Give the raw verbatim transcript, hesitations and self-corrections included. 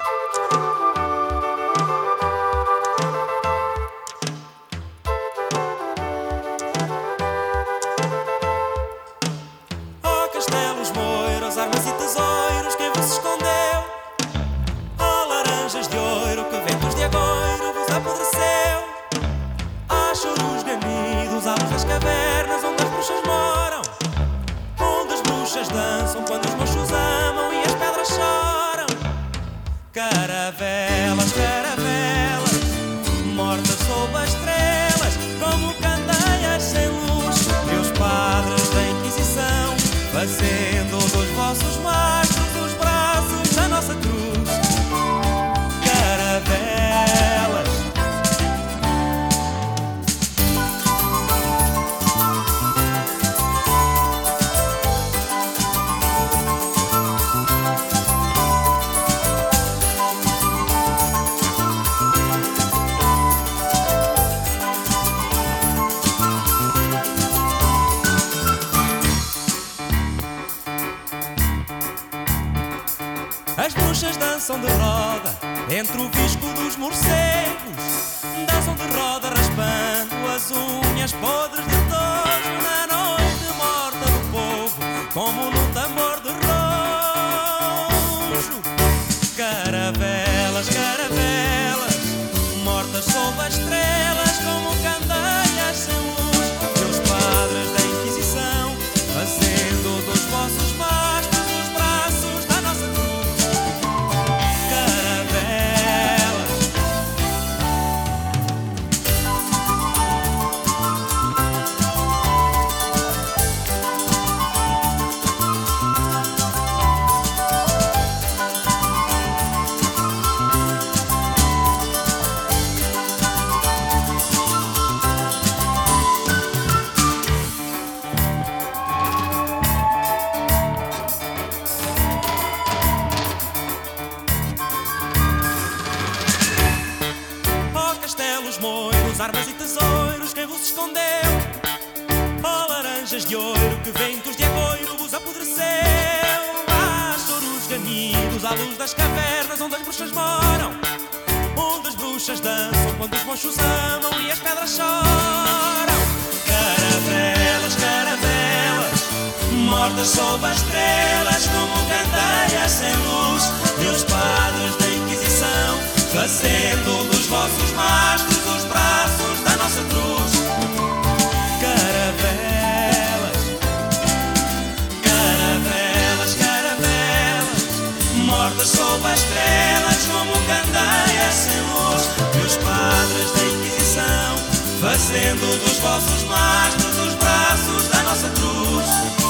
Ó castelos, moiros, armas e tesouros, quem vos escondeu? Ó laranjas de ouro, que ventos de agouro vos apodreceu? Há choros gemidos, há luz das cavernas onde as bruxas moram, onde as bruxas dançam quando os mochos amam e as pedras choram. Caravelas, caravelas, mortas sob as estrelas, como candeias sem luz, e os padres da Inquisição, fazendo dos vossos mastros os braços da nossa cruz. Caravelas, as bruxas dançam de roda entre o visco dos morcegos, dançam de roda raspando as unhas podres de tojo, na noite morta do povo, como num tambor de rojo. Caravelas, caravelas, mortas sob as estrelas, como candeias sem luz, e os padres da Inquisição, fazendo dos vossos mastros os braços da nossa cruz. Moiros, armas e tesouros, quem vos escondeu? Ó laranjas de ouro, que ventos de agouro vos apodreceu? Há choros ganidos à luz das cavernas onde as bruxas moram, onde as bruxas dançam quando os mochos amam e as pedras choram. Caravelas, caravelas, mortas sob as estrelas, como candeias sem luz, e os padres da Inquisição, fazendo dos vossos mastros os braços da nossa cruz. Caravelas, caravelas, caravelas, mortas sob as estrelas, como candeias sem luz, e os padres da Inquisição, fazendo dos vossos mastros os braços da nossa cruz.